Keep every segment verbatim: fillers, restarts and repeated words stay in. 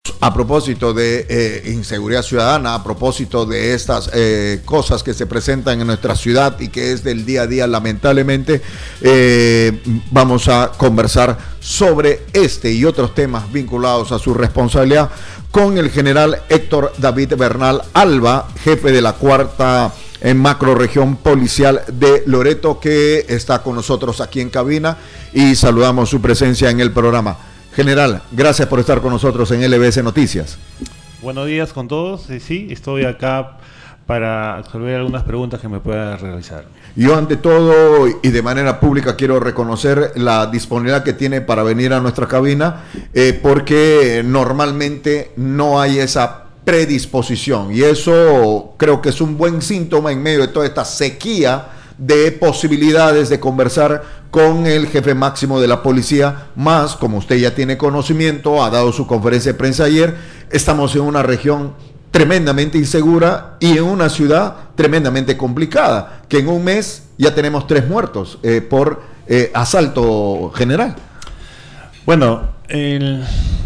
A propósito de eh, inseguridad ciudadana, a propósito de estas eh, cosas que se presentan en nuestra ciudad y que es del día a día, lamentablemente, eh, vamos a conversar sobre este y otros temas vinculados a su responsabilidad con el general Héctor David Bernal Alba, jefe de la cuarta en macrorregión policial de Loreto, que está con nosotros aquí en cabina, y saludamos su presencia en el programa. General, gracias por estar con nosotros en L B S Noticias. Buenos días con todos. Sí, estoy acá para resolver algunas preguntas que me puedan realizar. Yo ante todo y de manera pública quiero reconocer la disponibilidad que tiene para venir a nuestra cabina, eh, porque normalmente no hay esa predisposición, y eso creo que es un buen síntoma en medio de toda esta sequía de posibilidades de conversar con el jefe máximo de la policía, más, como usted ya tiene conocimiento, ha dado su conferencia de prensa ayer, estamos en una región tremendamente insegura y en una ciudad tremendamente complicada, que en un mes ya tenemos tres muertos eh, por eh, asalto, general. Bueno, el...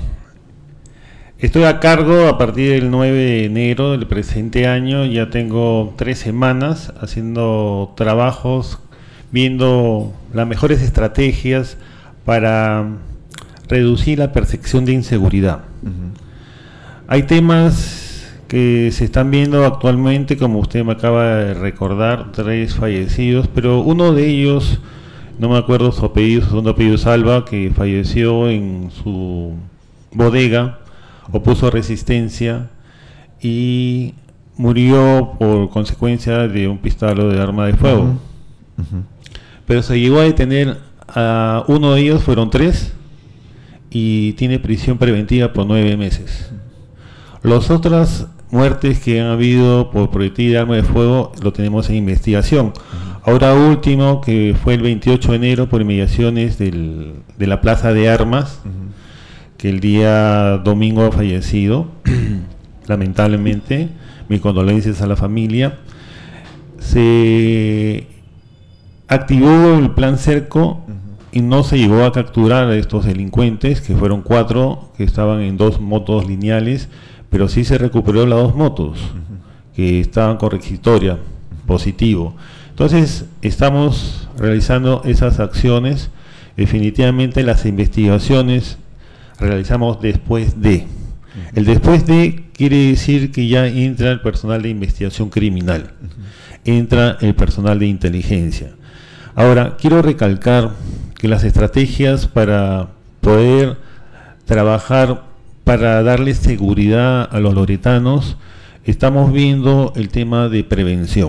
estoy a cargo a partir del nueve de enero del presente año. Ya tengo tres semanas haciendo trabajos, viendo las mejores estrategias para reducir la percepción de inseguridad. Uh-huh. Hay temas que se están viendo actualmente, como usted me acaba de recordar, tres fallecidos, pero uno de ellos, no me acuerdo su apellido, su segundo apellido es Alba, que falleció en su bodega, opuso resistencia y murió por consecuencia de un pistola de arma de fuego. Uh-huh. Uh-huh. Pero se llegó a detener a uno de ellos, fueron tres, y tiene prisión preventiva por nueve meses. Las otras muertes que han habido por proyectil de arma de fuego lo tenemos en investigación. Uh-huh. Ahora último, que fue el veintiocho de enero por inmediaciones del, de la Plaza de Armas, uh-huh, que el día domingo ha fallecido, lamentablemente, mis condolencias a la familia. Se activó el plan Cerco, uh-huh, y no se llegó a capturar a estos delincuentes, que fueron cuatro, que estaban en dos motos lineales, pero sí se recuperó las dos motos, uh-huh, que estaban con requisitoria, uh-huh, positivo. Entonces, estamos realizando esas acciones. Definitivamente las investigaciones realizamos después de. El después de quiere decir que ya entra el personal de investigación criminal, entra el personal de inteligencia. Ahora, quiero recalcar que las estrategias para poder trabajar, para darle seguridad a los loretanos, estamos viendo el tema de prevención.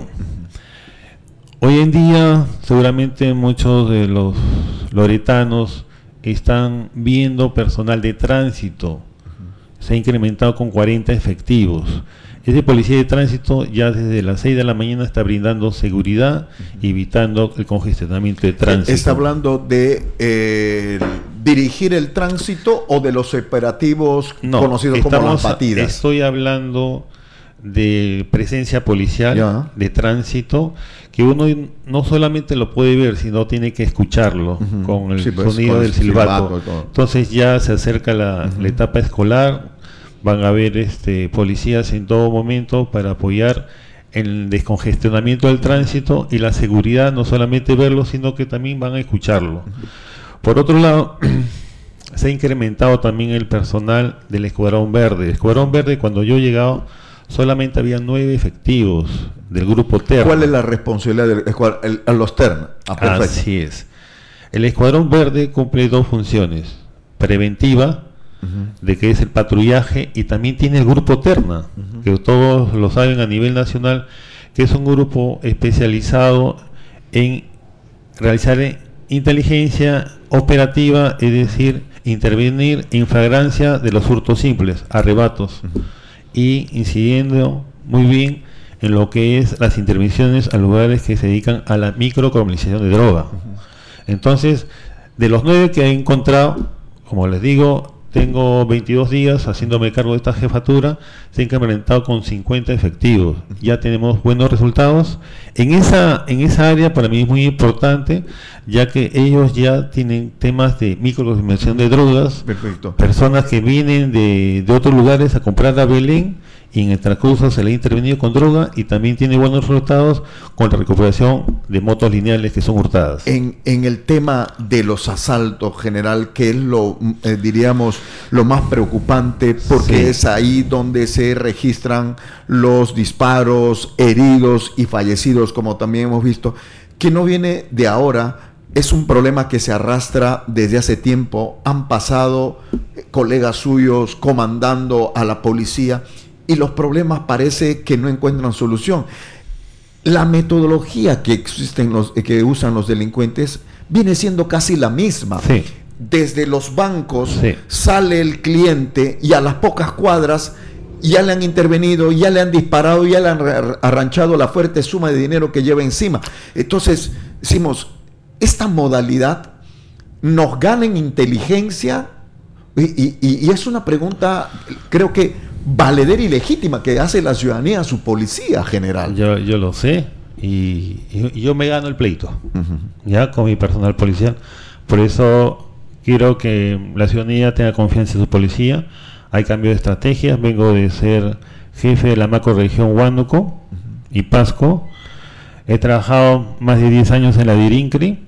Hoy en día, seguramente muchos de los loretanos están viendo personal de tránsito, se ha incrementado con cuarenta efectivos. Ese policía de tránsito ya desde las seis de la mañana está brindando seguridad, uh-huh, evitando el congestionamiento de tránsito. ¿Está hablando de eh, dirigir el tránsito o de los operativos no, conocidos estamos, como las batidas? Estoy hablando de presencia policial, ya, de tránsito, que uno no solamente lo puede ver, sino tiene que escucharlo, uh-huh, con el sí, pues, sonido con del el silbato. Entonces ya se acerca la, uh-huh, la etapa escolar, van a haber este, policías en todo momento para apoyar el descongestionamiento del tránsito y la seguridad, no solamente verlo, sino que también van a escucharlo. Uh-huh. Por otro lado, se ha incrementado también el personal del Escuadrón Verde. El Escuadrón Verde, cuando yo he llegado, solamente había nueve efectivos del grupo Terna. ¿Cuál es la responsabilidad del escuadrón, el, a los Terna? Ah, así es. El Escuadrón Verde cumple dos funciones: preventiva, uh-huh, de que es el patrullaje, y también tiene el grupo Terna, uh-huh, que todos lo saben a nivel nacional, que es un grupo especializado en realizar inteligencia operativa, es decir, intervenir en flagrancia de los hurtos simples, arrebatos, uh-huh, y incidiendo muy bien en lo que es las intervenciones a lugares que se dedican a la microcomercialización de droga. Uh-huh. Entonces, de los nueve que he encontrado, como les digo, tengo veintidós días haciéndome cargo de esta jefatura, se ha incrementado con cincuenta efectivos. Ya tenemos buenos resultados. En esa, en esa área para mí es muy importante, ya que ellos ya tienen temas de microconsumición de drogas. Perfecto. Personas que vienen de, de otros lugares a comprar a Belén, y en el transcurso se le ha intervenido con droga, y también tiene buenos resultados con la recuperación de motos lineales que son hurtadas. En, en el tema de los asaltos, general, que es lo, eh, diríamos, lo más preocupante, porque sí, es ahí donde se registran los disparos, heridos y fallecidos, como también hemos visto, que no viene de ahora, es un problema que se arrastra desde hace tiempo. Han pasado colegas suyos comandando a la policía, y los problemas parece que no encuentran solución. La metodología que existen los, que usan los delincuentes viene siendo casi la misma. Sí. Desde los bancos sí. sale el cliente y a las pocas cuadras ya le han intervenido, ya le han disparado, ya le han arranchado la fuerte suma de dinero que lleva encima. Entonces, decimos, esta modalidad nos gana en inteligencia, y, y, y es una pregunta, creo que valedera y legítima, que hace la ciudadanía a su policía, general. Yo, yo lo sé, y, y, y yo me gano el pleito, uh-huh. ya con mi personal policial. Por eso quiero que la ciudadanía tenga confianza en su policía. Hay cambio de estrategias. Vengo de ser jefe de la macrorregión Huánuco uh-huh. y Pasco. He trabajado más de diez años en la DIRINCRI.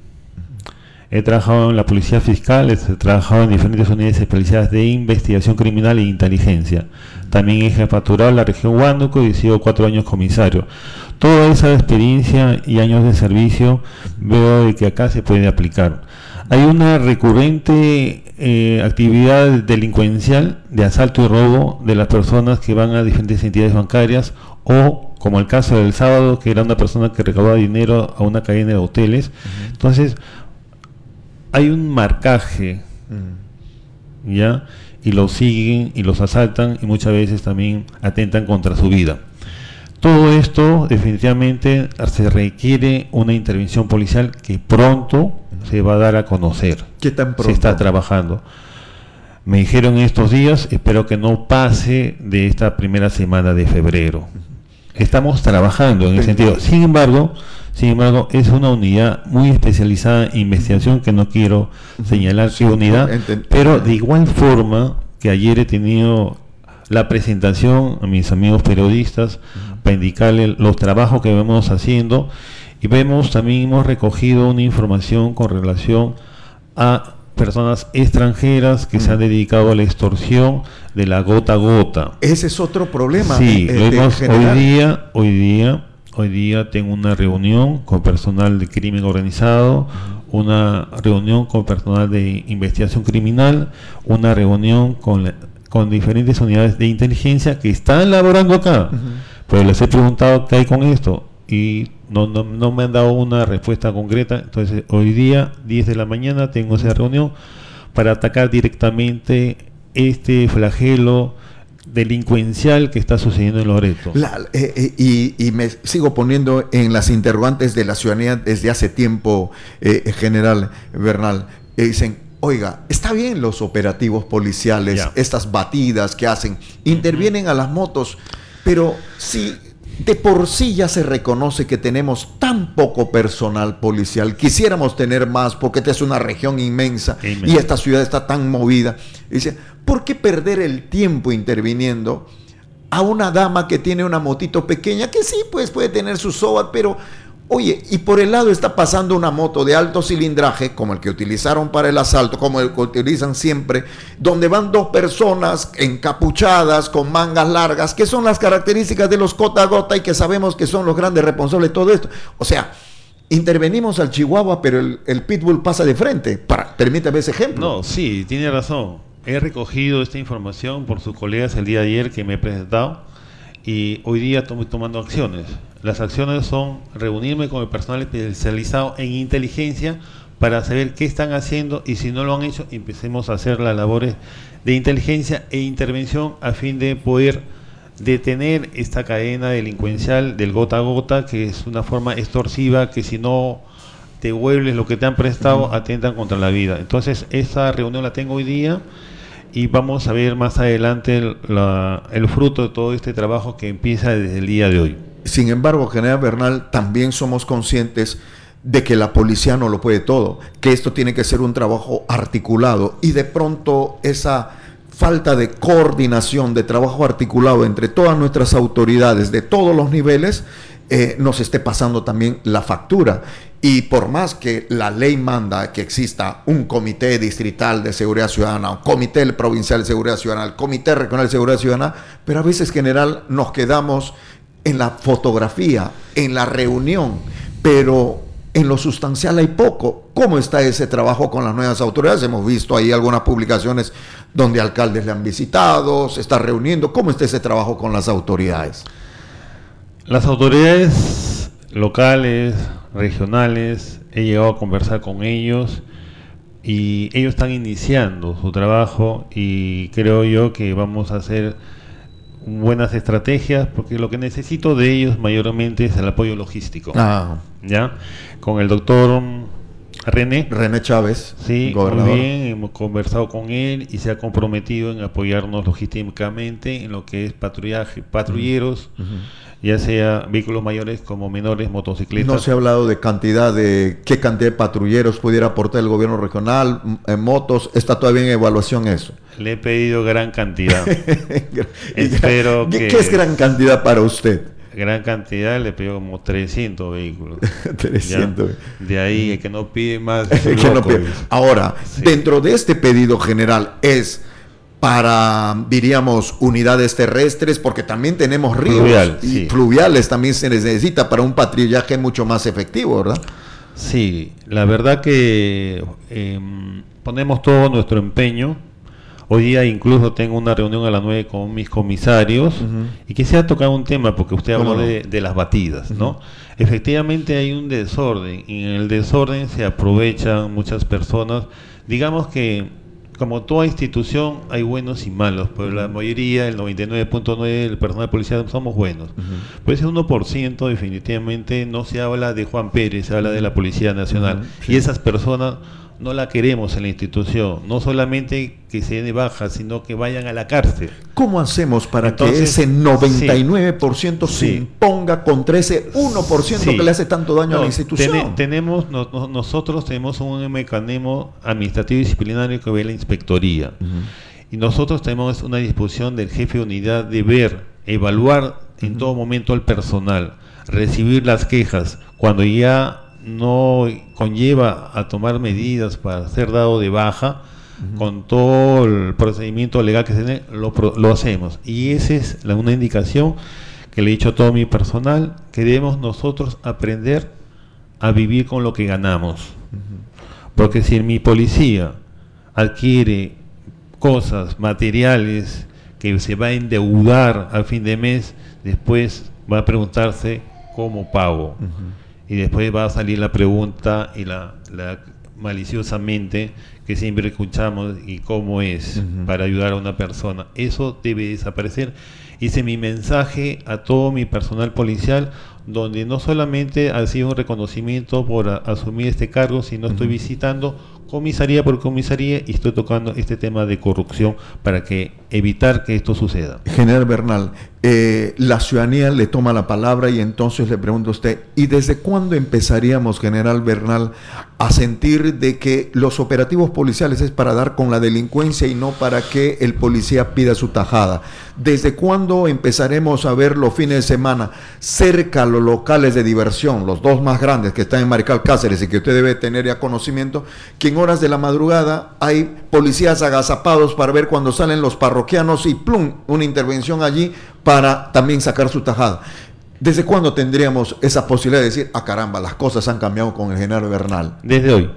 He trabajado en la Policía Fiscal, he trabajado en diferentes unidades especializadas de investigación criminal e inteligencia. También he jefaturado la región Huánuco y he sido cuatro años comisario. Toda esa experiencia y años de servicio veo de que acá se puede aplicar. Hay una recurrente eh, actividad delincuencial de asalto y robo de las personas que van a diferentes entidades bancarias, o como el caso del sábado, que era una persona que recaudaba dinero a una cadena de hoteles. Uh-huh. Entonces, hay un marcaje, mm. ¿ya? Y los siguen y los asaltan, y muchas veces también atentan contra su vida. Todo esto definitivamente se requiere una intervención policial que pronto mm. se va a dar a conocer. ¿Qué tan pronto? Se está trabajando. Me dijeron estos días, espero que no pase de esta primera semana de febrero. Estamos trabajando en ese sentido. Sin embargo, sin embargo, es una unidad muy especializada en investigación, que no quiero señalar qué unidad, pero de igual forma que ayer he tenido la presentación a mis amigos periodistas para indicarles los trabajos que vamos haciendo, y vemos también, hemos recogido una información con relación a personas extranjeras que mm. se han dedicado a la extorsión de la gota a gota. Ese es otro problema. Sí, eh, lo vemos hoy día, hoy día, hoy día tengo una reunión con personal de crimen organizado, mm. una reunión con personal de investigación criminal, una reunión con, la, con diferentes unidades de inteligencia que están laborando acá. Mm-hmm. Pero les he preguntado qué hay con esto, y no, no, no me han dado una respuesta concreta. Entonces hoy día, diez de la mañana, tengo esa reunión para atacar directamente este flagelo delincuencial que está sucediendo en Loreto. La, eh, eh, y, y me sigo poniendo en las interrogantes de la ciudadanía desde hace tiempo, eh, general Bernal. Eh, dicen, oiga, está bien los operativos policiales, ya. estas batidas que hacen, intervienen uh-huh. a las motos, pero si de por sí ya se reconoce que tenemos tan poco personal policial, quisiéramos tener más porque esta es una región inmensa Amen. y esta ciudad está tan movida. Dice, ¿por qué perder el tiempo interviniendo a una dama que tiene una motito pequeña, que sí, pues puede tener su SOAT, pero oye, y por el lado está pasando una moto de alto cilindraje, como el que utilizaron para el asalto, como el que utilizan siempre, donde van dos personas encapuchadas, con mangas largas, que son las características de los gota a gota y que sabemos que son los grandes responsables de todo esto? O sea, intervenimos al Chihuahua, pero el, el Pitbull pasa de frente. Para, permítame ese ejemplo. No, sí, tiene razón. He recogido esta información por sus colegas el día de ayer que me he presentado, y hoy día estoy tomando acciones. Las acciones son reunirme con el personal especializado en inteligencia para saber qué están haciendo, y si no lo han hecho, empecemos a hacer las labores de inteligencia e intervención a fin de poder detener esta cadena delincuencial del gota a gota, que es una forma extorsiva que si no te devuelves lo que te han prestado, uh-huh. atentan contra la vida. Entonces esa reunión la tengo hoy día, y vamos a ver más adelante el, la, el fruto de todo este trabajo que empieza desde el día de hoy. Sin embargo, general Bernal, también somos conscientes de que la policía no lo puede todo, que esto tiene que ser un trabajo articulado, y de pronto esa falta de coordinación, de trabajo articulado entre todas nuestras autoridades de todos los niveles, eh, nos esté pasando también la factura. Y por más que la ley manda que exista un comité distrital de seguridad ciudadana, un comité provincial de seguridad ciudadana, el comité regional de seguridad ciudadana, pero a veces, general, nos quedamos en la fotografía, en la reunión, pero en lo sustancial hay poco. ¿Cómo está ese trabajo con las nuevas autoridades? Hemos visto ahí algunas publicaciones donde alcaldes le han visitado, se está reuniendo. ¿Cómo está ese trabajo con las autoridades? Las autoridades locales, regionales, he llegado a conversar con ellos y ellos están iniciando su trabajo, y creo yo que vamos a hacer buenas estrategias, porque lo que necesito de ellos mayormente es el apoyo logístico. Ah. ¿Ya? Con el doctor René. René Chávez, sí, gobernador. Muy bien, hemos conversado con él y se ha comprometido en apoyarnos logísticamente en lo que es patrullaje, patrulleros, uh-huh. ya sea vehículos mayores como menores, motocicletas. No se ha hablado de cantidad, de qué cantidad de patrulleros pudiera aportar el gobierno regional, en motos. ¿Está todavía en evaluación eso? Le he pedido gran cantidad. Espero ¿Qué, que... ¿Qué es gran cantidad para usted? Gran cantidad, le pido como trescientos vehículos. trescientos. ¿Ya? De ahí el que no pide más. que no pide. Ahora, sí. Dentro de este pedido general es para, diríamos, unidades terrestres, porque también tenemos ríos Fluvial, y sí. fluviales, también se necesita para un patrullaje mucho más efectivo, ¿verdad? Sí, la verdad que eh, ponemos todo nuestro empeño. Hoy día incluso tengo una reunión a las nueve con mis comisarios, uh-huh. y quisiera tocar un tema, porque usted habló no? de, de las batidas, uh-huh. ¿no? Efectivamente hay un desorden, y en el desorden se aprovechan muchas personas. Digamos que, como toda institución, hay buenos y malos, pero uh-huh. la mayoría, el noventa y nueve punto nueve del personal policial, somos buenos. Uh-huh. Pues ese uno por ciento definitivamente no se habla de Juan Pérez, se habla de la Policía Nacional, uh-huh. sí. y esas personas no la queremos en la institución, no solamente que se den baja, sino que vayan a la cárcel. ¿Cómo hacemos para Entonces, que ese noventa y nueve por ciento sí, se imponga contra ese uno por ciento sí. que le hace tanto daño no, a la institución? Ten, tenemos, no, no, nosotros tenemos un mecanismo administrativo y disciplinario que ve la inspectoría, uh-huh. y nosotros tenemos una disposición del jefe de unidad de ver, evaluar uh-huh. en todo momento al personal, recibir las quejas, cuando ya no conlleva a tomar medidas para ser dado de baja, uh-huh. con todo el procedimiento legal que se tiene, lo, lo hacemos. Y esa es la, una indicación que le he dicho a todo mi personal, que debemos nosotros aprender a vivir con lo que ganamos. Uh-huh. Porque si mi policía adquiere cosas, materiales, que se va a endeudar al fin de mes, después va a preguntarse cómo pago. Uh-huh. Y después va a salir la pregunta y la, la maliciosamente que siempre escuchamos, y cómo es uh-huh. para ayudar a una persona. Eso debe desaparecer. Hice mi mensaje a todo mi personal policial, donde no solamente ha sido un reconocimiento por a, asumir este cargo, sino uh-huh. estoy visitando comisaría por comisaría y estoy tocando este tema de corrupción para que evitar que esto suceda. General Bernal, eh, la ciudadanía le toma la palabra y entonces le pregunto a usted, ¿y desde cuándo empezaríamos, General Bernal, a sentir de que los operativos policiales es para dar con la delincuencia y no para que el policía pida su tajada? ¿Desde cuándo empezaremos a ver los fines de semana cerca a los locales de diversión, los dos más grandes que están en Marical Cáceres y que usted debe tener ya conocimiento, que en horas de la madrugada hay policías agazapados para ver cuando salen los parroquianos y plum, una intervención allí para también sacar su tajada? ¿Desde cuándo tendríamos esa posibilidad de decir, ah caramba, las cosas han cambiado con el general Bernal? Desde hoy.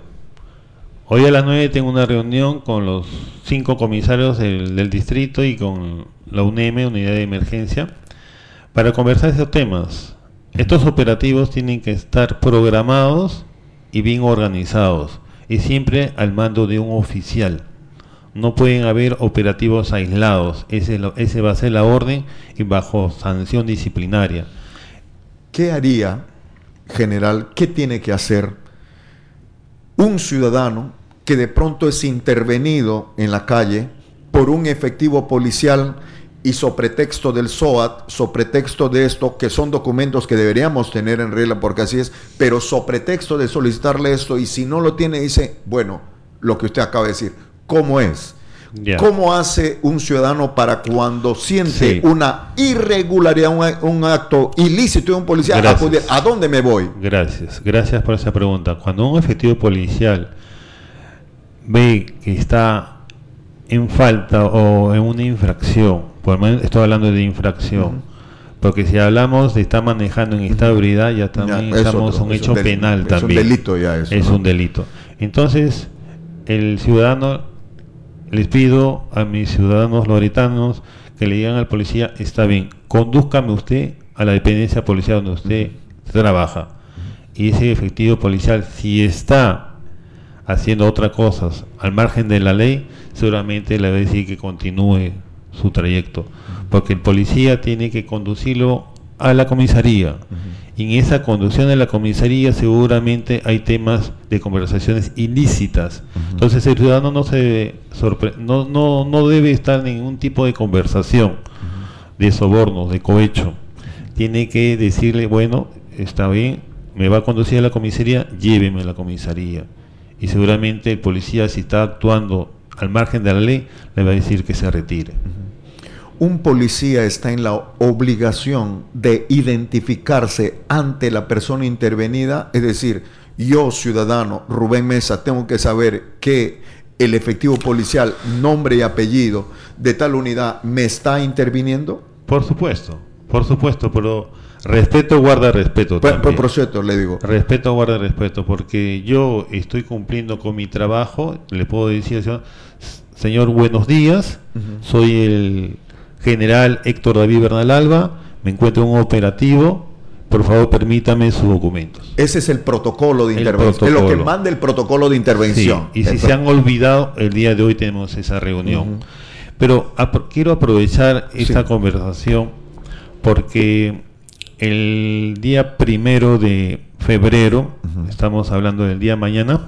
Hoy a las nueve tengo una reunión con los cinco comisarios del, del distrito y con la U N E M, Unidad de Emergencia, para conversar esos temas. Estos operativos tienen que estar programados y bien organizados, y siempre al mando de un oficial. No pueden haber operativos aislados. Ese, lo, ese va a ser la orden y bajo sanción disciplinaria. ¿Qué haría, general, qué tiene que hacer un ciudadano que de pronto es intervenido en la calle por un efectivo policial y sobre pretexto del S O A T, sobre pretexto de esto, que son documentos que deberíamos tener en regla porque así es, pero sobre pretexto de solicitarle esto, y si no lo tiene, dice, bueno, lo que usted acaba de decir, ¿cómo es? Yeah. ¿Cómo hace un ciudadano para cuando siente sí. una irregularidad, un, un acto ilícito de un policía, acudir? ¿A dónde me voy? Gracias, gracias por esa pregunta. Cuando un efectivo policial ve que está en falta o en una infracción, por lo menos estoy hablando de infracción, uh-huh. porque si hablamos de estar manejando en estado de ebriedad, ya también ya, estamos en un hecho del, penal también. Es un delito ya eso. Es ¿no? un delito. Entonces, el ciudadano, les pido a mis ciudadanos loretanos que le digan al policía, está bien, condúzcame usted a la dependencia policial donde usted uh-huh. trabaja. Uh-huh. Y ese efectivo policial, si está haciendo otras cosas al margen de la ley, seguramente le va a decir que continúe su trayecto, porque el policía tiene que conducirlo a la comisaría. Uh-huh. Y en esa conducción a la comisaría seguramente hay temas de conversaciones ilícitas. Uh-huh. Entonces el ciudadano no se debe sorpre- no, no, no debe estar en ningún tipo de conversación uh-huh. de sobornos, de cohecho. Tiene que decirle, bueno, está bien, me va a conducir a la comisaría, lléveme a la comisaría. Y seguramente el policía, si está actuando al margen de la ley, le va a decir que se retire. Uh-huh. Un policía está en la obligación de identificarse ante la persona intervenida, es decir, yo, ciudadano Rubén Mesa, tengo que saber que el efectivo policial, nombre y apellido de tal unidad, me está interviniendo. Por supuesto, por supuesto, pero respeto guarda respeto. Por, por proceso, le digo. Respeto guarda respeto, porque yo estoy cumpliendo con mi trabajo. Le puedo decir al señor, señor, buenos días, uh-huh. soy el general Héctor David Bernal Alba, me encuentro en un operativo, por favor permítame sus documentos. Ese es el protocolo de intervención, es lo que manda el protocolo de intervención. Sí, y si el se pro- han olvidado, el día de hoy tenemos esa reunión. Uh-huh. Pero ap- quiero aprovechar esta sí. conversación porque el día primero de febrero, uh-huh. estamos hablando del día mañana,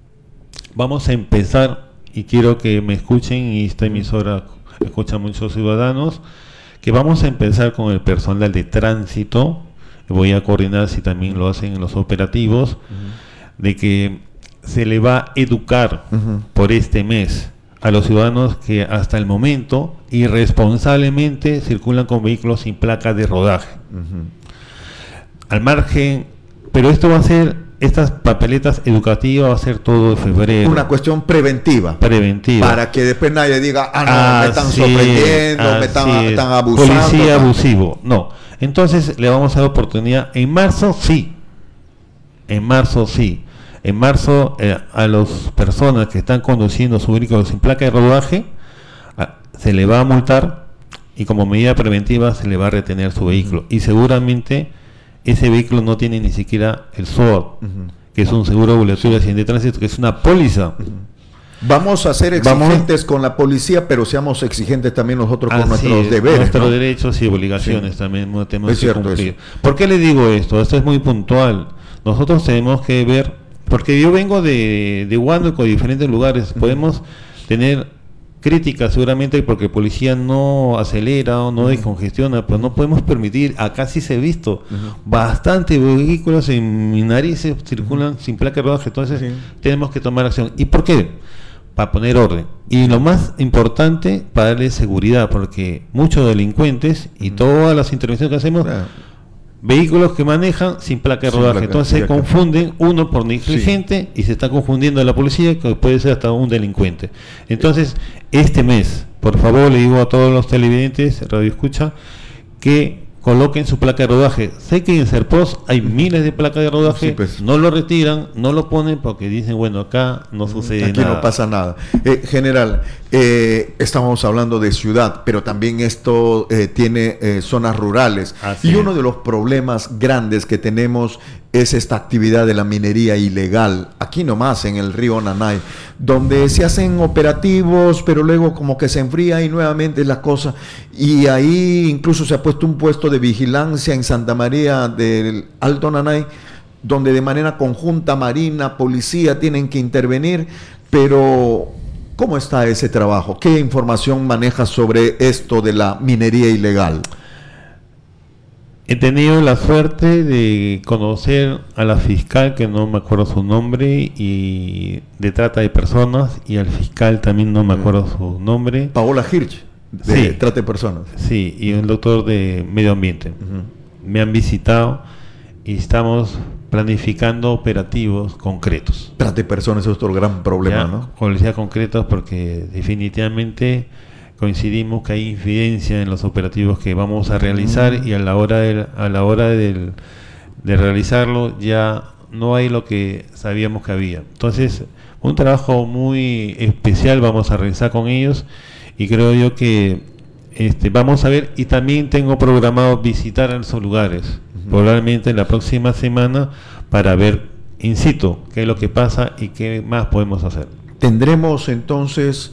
vamos a empezar, y quiero que me escuchen, y esta emisora escucha muchos ciudadanos, que vamos a empezar con el personal de tránsito. Voy a coordinar si también lo hacen en los operativos, uh-huh. de que se le va a educar uh-huh. por este mes a los ciudadanos que hasta el momento irresponsablemente circulan con vehículos sin placa de rodaje. Uh-huh. Al margen, pero esto va a ser, estas papeletas educativas va a ser todo de febrero. Una cuestión preventiva. Preventiva. Para que después nadie diga, ah, no, así me están sorprendiendo, me están, están abusando. Policía tal. abusivo. No. Entonces le vamos a dar oportunidad. En marzo sí. En marzo sí. En marzo eh, a las personas que están conduciendo su vehículo sin placa de rodaje, a, se le va a multar y como medida preventiva se le va a retener su vehículo. Uh-huh. Y seguramente ese vehículo no tiene ni siquiera el S O A T, uh-huh. que es un seguro obligatorio de accidente de tránsito, que es una póliza. Uh-huh. Vamos a ser exigentes Vamos. con la policía, pero seamos exigentes también nosotros con Así nuestros es, deberes. Nuestros ¿no? derechos y obligaciones sí. también tenemos es que cierto cumplir. Eso. ¿Por qué le digo esto? Esto es muy puntual. Nosotros tenemos que ver, porque yo vengo de, de Huánuco, de diferentes lugares, uh-huh. podemos tener críticas seguramente porque el policía no acelera o no uh-huh. descongestiona, pero no podemos permitir, acá sí se ha visto, uh-huh. bastante vehículos en mi nariz circulan uh-huh. sin placa de rodaje, entonces sí. tenemos que tomar acción. ¿Y por qué? Para poner orden. Y lo más importante, para darle seguridad, porque muchos delincuentes y uh-huh. todas las intervenciones que hacemos, claro. vehículos que manejan sin placa de rodaje, entonces se confunden uno por negligente sí. y se está confundiendo a la policía, que puede ser hasta un delincuente. Entonces, este mes, por favor, le digo a todos los televidentes, radio escucha, que coloquen su placa de rodaje. Sé que en Serpos hay miles de placas de rodaje, sí, pues. no lo retiran, no lo ponen porque dicen, bueno, acá no sucede Aquí nada. no pasa nada. Eh, general, eh, estamos hablando de ciudad, pero también esto eh, tiene eh, zonas rurales. Así y uno es. de los problemas grandes que tenemos es esta actividad de la minería ilegal, aquí nomás en el río Nanay, donde se hacen operativos, pero luego como que se enfría y nuevamente la cosa, y ahí incluso se ha puesto un puesto de vigilancia en Santa María del Alto Nanay, donde de manera conjunta Marina, policía tienen que intervenir, pero ¿Cómo está ese trabajo? ¿Qué información manejas sobre esto de la minería ilegal? He tenido la suerte de conocer a la fiscal, que no me acuerdo su nombre, y de trata de personas, y al fiscal también no me acuerdo su nombre. Paola Hirsch, de sí, trata de personas. Sí, y un doctor de medio ambiente. Uh-huh. Me han visitado y estamos planificando operativos concretos. Trata de personas es otro gran problema, ya, ¿no? Policía concretos, porque definitivamente coincidimos que hay incidencia en los operativos que vamos a realizar mm. y a la hora de, a la hora del, de realizarlo ya no hay lo que sabíamos que había. Entonces, un trabajo muy especial vamos a realizar con ellos, y creo yo que este, vamos a ver, y también tengo programado visitar a esos lugares, uh-huh. probablemente la próxima semana, para ver in situ qué es lo que pasa y qué más podemos hacer. Tendremos entonces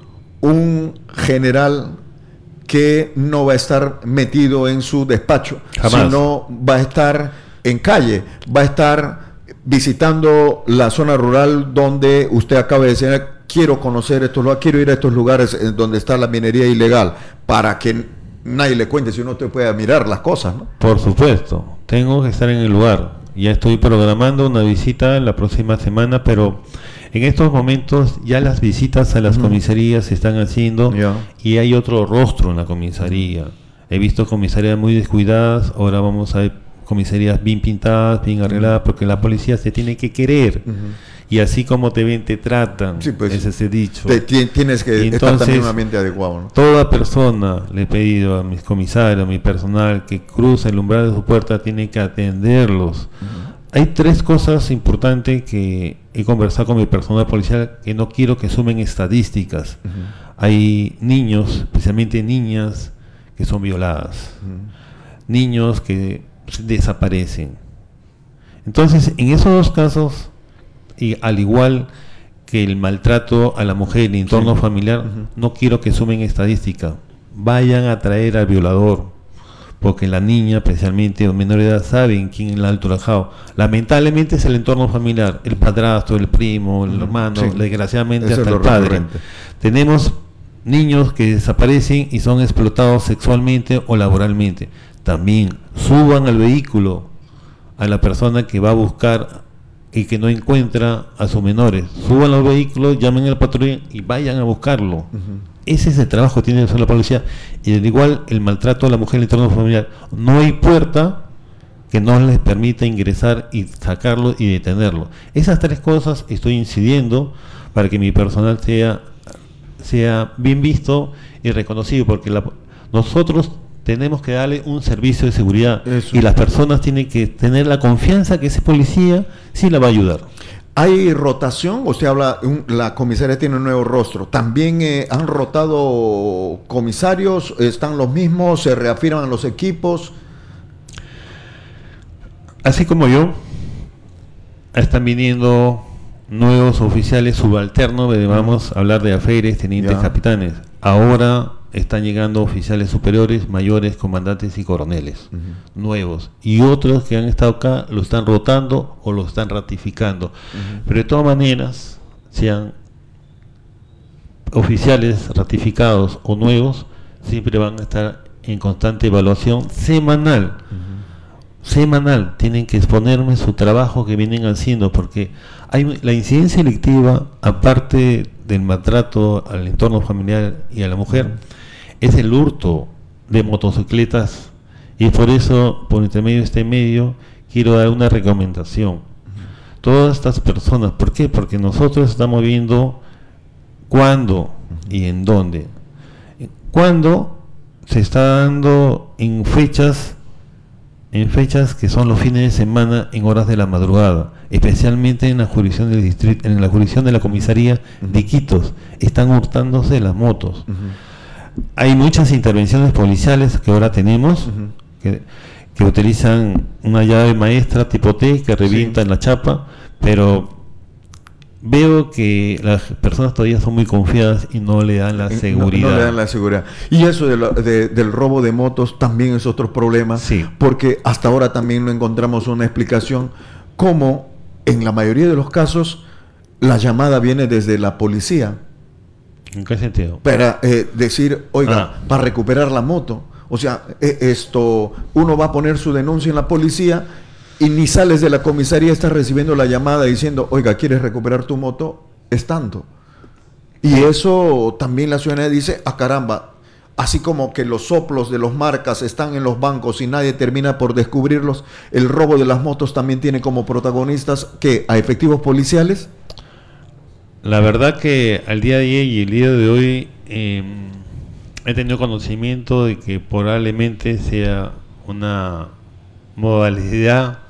un general que no va a estar metido en su despacho, jamás, sino va a estar en calle, va a estar visitando la zona rural donde usted acaba de decir, quiero conocer estos lugares, quiero ir a estos lugares donde está la minería ilegal, para que nadie le cuente, si uno te puede mirar las cosas, ¿no? Por supuesto, tengo que estar en el lugar. Ya estoy programando una visita la próxima semana, pero en estos momentos ya las visitas a las uh-huh. comisarías se están haciendo, yeah. y hay otro rostro en la comisaría. He visto comisarías muy descuidadas, ahora vamos a ver comisarías bien pintadas, bien arregladas, uh-huh. porque la policía se tiene que querer. Uh-huh. Y así como te ven, te tratan. Sí, pues, ese es el dicho. Te, tienes que entonces, estar también en un ambiente adecuado, ¿no? Toda persona, le he pedido a mis comisarios, a mi personal, que cruza el umbral de su puerta, tiene que atenderlos. Uh-huh. Hay tres cosas importantes que he conversado con mi personal policial, que no quiero que sumen estadísticas. Uh-huh. Hay niños, especialmente niñas, que son violadas. Uh-huh. Niños que desaparecen. Entonces, en esos dos casos, y al igual que el maltrato a la mujer en el entorno sí. familiar, uh-huh. no quiero que sumen estadística. Vayan a traer al violador, porque la niña, especialmente los menores de edad, saben quién la ha ultrajado. Lamentablemente es el entorno familiar, el padrastro, el primo, el uh-huh. hermano, sí. desgraciadamente eso hasta el padre. Recurrente. Tenemos niños que desaparecen y son explotados sexualmente o laboralmente. También suban al vehículo a la persona que va a buscar y que no encuentra a sus menores. Suban los vehículos, llamen a la patrulla y vayan a buscarlo. Uh-huh. Ese es el trabajo que tiene que hacer la policía. Y al igual el maltrato a la mujer en el entorno familiar. No hay puerta que no les permita ingresar y sacarlo y detenerlo. Esas tres cosas estoy incidiendo para que mi personal sea, sea bien visto y reconocido, porque la, nosotros tenemos que darle un servicio de seguridad. Eso. Y las personas tienen que tener la confianza que ese policía sí la va a ayudar. ¿Hay rotación? Usted habla, un, la comisaría tiene un nuevo rostro. ¿También eh, han rotado comisarios? ¿Están los mismos? ¿Se reafirman los equipos? Así como yo, están viniendo nuevos oficiales subalternos, vamos a hablar de alférez, tenientes, ya. capitanes. Ahora están llegando oficiales superiores, mayores, comandantes y coroneles uh-huh. nuevos, y otros que han estado acá lo están rotando o lo están ratificando. Uh-huh. Pero de todas maneras, sean oficiales ratificados o nuevos, siempre van a estar en constante evaluación semanal. Uh-huh. Semanal, tienen que exponerme su trabajo que vienen haciendo, porque hay la incidencia delictiva, aparte del maltrato al entorno familiar y a la mujer, uh-huh. es el hurto de motocicletas, y por eso, por intermedio de este medio, quiero dar una recomendación. Uh-huh. Todas estas personas, ¿por qué? Porque nosotros estamos viendo cuándo uh-huh. y en dónde. Cuándo se está dando en fechas, en fechas que son los fines de semana, en horas de la madrugada, especialmente en la jurisdicción del distrito, en la jurisdicción de la comisaría uh-huh. de Iquitos, están hurtándose las motos. Uh-huh. Hay muchas intervenciones policiales que ahora tenemos, uh-huh. que, que utilizan una llave maestra tipo T que revientan sí. la chapa, pero veo que las personas todavía son muy confiadas y no le dan la seguridad. No, no le dan la seguridad. Y eso de la, de, del robo de motos también es otro problema, sí. porque hasta ahora también no encontramos una explicación cómo en la mayoría de los casos la llamada viene desde la policía ¿En qué sentido? Para eh, decir, oiga, Ah. para recuperar la moto. O sea, eh, esto, uno va a poner su denuncia en la policía y ni sales de la comisaría, estás recibiendo la llamada diciendo, oiga, ¿quieres recuperar tu moto? Es tanto. Y eso también la ciudadanía dice, ah, caramba, así como que los soplos de los marcas están en los bancos y nadie termina por descubrirlos, el robo de las motos también tiene como protagonistas, ¿qué? ¿A efectivos policiales? La verdad que al día de ayer y el día de hoy eh, he tenido conocimiento de que probablemente sea una modalidad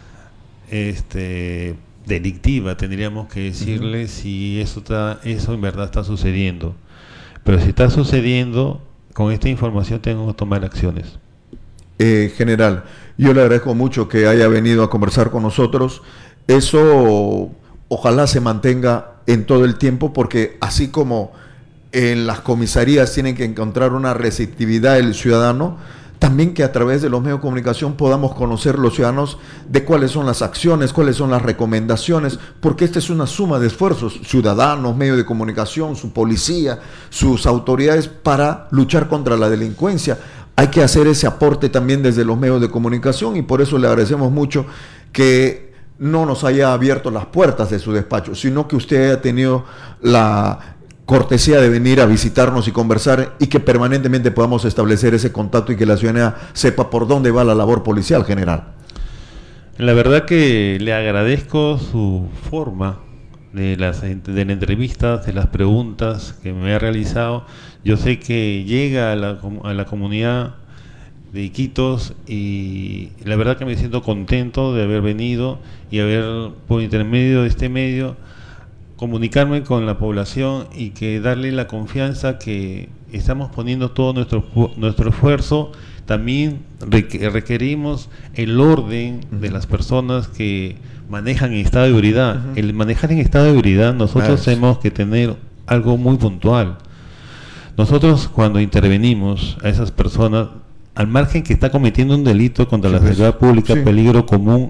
este, delictiva, tendríamos que decirle uh-huh. si eso, está, eso en verdad está sucediendo. Pero si está sucediendo, con esta información tengo que tomar acciones. Eh, general, yo le agradezco mucho que haya venido a conversar con nosotros. Eso ojalá se mantenga en todo el tiempo, porque así como en las comisarías tienen que encontrar una receptividad del ciudadano, también que a través de los medios de comunicación podamos conocer los ciudadanos de cuáles son las acciones, cuáles son las recomendaciones, porque esta es una suma de esfuerzos, ciudadanos, medios de comunicación, su policía, sus autoridades, para luchar contra la delincuencia. Hay que hacer ese aporte también desde los medios de comunicación, y por eso le agradecemos mucho que no nos haya abierto las puertas de su despacho, sino que usted haya tenido la cortesía de venir a visitarnos y conversar, y que permanentemente podamos establecer ese contacto y que la ciudadanía sepa por dónde va la labor policial, general. La verdad que le agradezco su forma de las de la entrevista, de las preguntas que me ha realizado. Yo sé que llega a la, a la comunidad de Iquitos, y la verdad que me siento contento de haber venido y haber, por intermedio de este medio, comunicarme con la población y que darle la confianza que estamos poniendo todo nuestro nuestro esfuerzo. También requerimos el orden uh-huh. de las personas que manejan en estado de ebriedad. Uh-huh. El manejar en estado de ebriedad, nosotros nice. tenemos que tener algo muy puntual. Nosotros, cuando intervenimos a esas personas, al margen que está cometiendo un delito contra sí, la seguridad pública, sí. peligro común,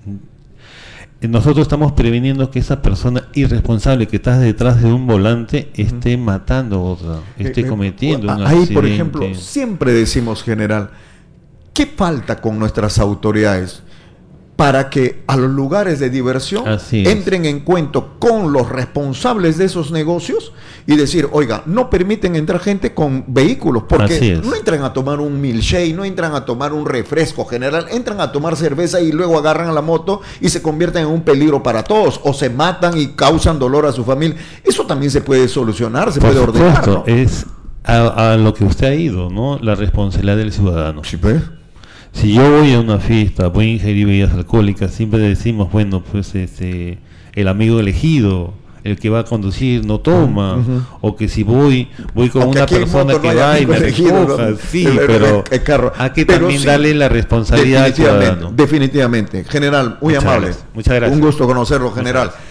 nosotros estamos previniendo que esa persona irresponsable que está detrás de un volante esté uh-huh. matando a otra, esté eh, cometiendo eh, un ahí, accidente. Por ejemplo, siempre decimos, general, ¿qué falta con nuestras autoridades para que a los lugares de diversión entren en cuento con los responsables de esos negocios y decir, oiga, no permiten entrar gente con vehículos, porque no entran a tomar un milkshake, no entran a tomar un refresco, general, entran a tomar cerveza y luego agarran a la moto y se convierten en un peligro para todos, o se matan y causan dolor a su familia? Eso también se puede solucionar, se Por puede supuesto, ordenar, ¿no? Es a, a lo que usted ha ido, ¿no? La responsabilidad del ciudadano. Sí, pues. Si yo voy a una fiesta, voy a ingerir bebidas alcohólicas, siempre decimos, bueno, pues este, el amigo elegido, el que va a conducir, no toma, uh-huh. o que si voy, voy con Aunque una persona que no va y me elegido, recoja, ¿no? sí, el, pero el, el carro. hay que pero también sí, darle la responsabilidad al ciudadano. Definitivamente. General, muy Muchas amable. Gracias. Muchas gracias. Un gusto conocerlo, general.